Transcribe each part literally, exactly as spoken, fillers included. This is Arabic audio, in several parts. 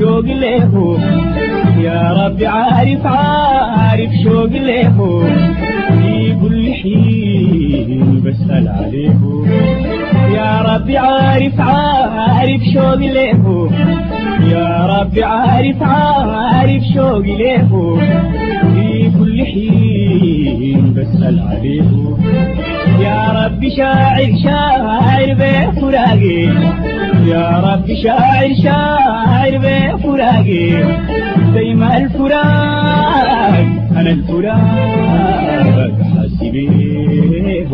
شوق له يا رب عارف عارف شوق له في كل حين بسأل عليه يا رب عارف عارف شوق له يا رب عارف عارف شوق له في كل حين بسأل عليه يا رب شاعر شاعر بفراقي يا رب شاعر شاعر بفراقي زي ما الفراق أنا الفراق حاسبيه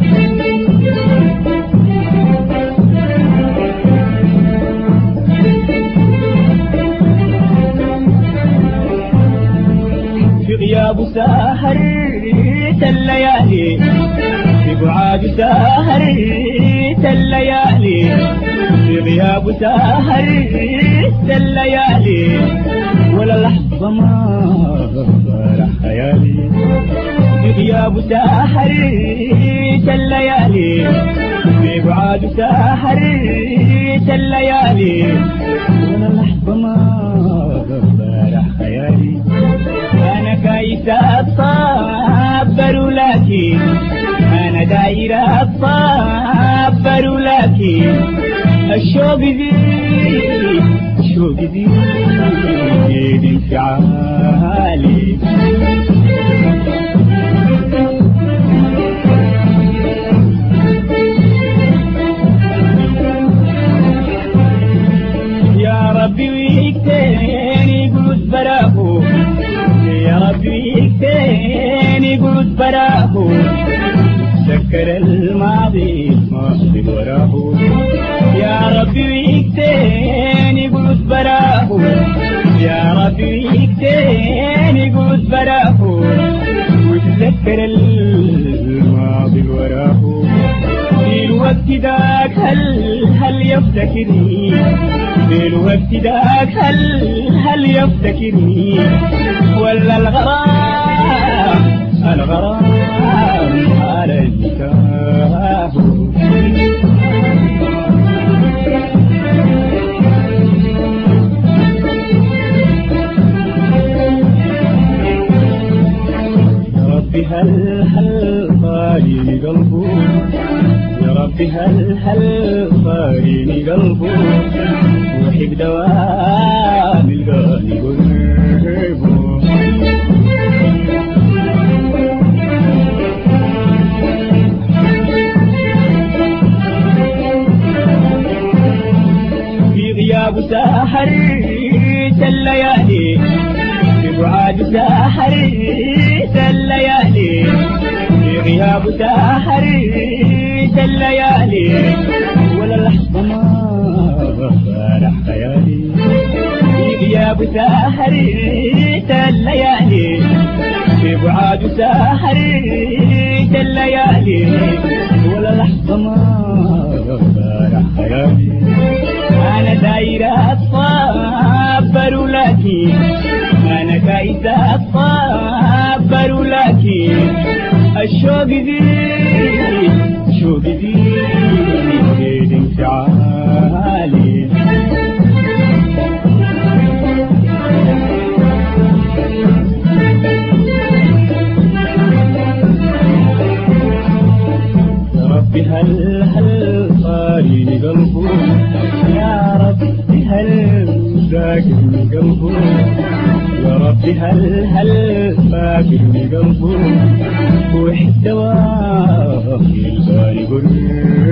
في غياب ساهر الليالي في بعاد ساهر الليالي في غياب ساهر الليالي ولا لحظة ما فرح خيالي في غياب ساهر الليالي في بعاد ساهر الليالي ولا لحظة ما فرح خيالي أنا كيس أتصبر لك أنا داير أتصبر لك الشوق ذي الشوق ذي زيد انفعالي يا ربي ويكتني قلت براه يا ربي يكتني قلت براه سكر الماضي الماضي وراه يا ربي ويكتني قلت براه يا ربي يكتني قلت براه وتذكر الماضي وراه في الوقت ذاك هل هل يفتكرني في الوقت ذاك هل هل يفتكرني ولا الغرام الغرام على الكتاب يا ربي هل هل طالي قلبه يا ربي هل هل طالي قلبه وحب دوام القاني قلبه غياب ساحر الليالي في بعاد ساحر الليالي في غياب ساحر الليالي ولا لحظة ما فرح خيالي في غياب ساحر الليالي في بعاد ساحر الليالي ولا لحظة ما فرح خيالي أنا داير أتصبر لك أنا كيس أتصبر لك الشوق ذي الشوق ذي زيد انفعالي يا ربي هل هل صاري قلبه يا ربي هل ساكن قلبه يا ربي هل هل ساكن قلبه وحد دوام الباري قرب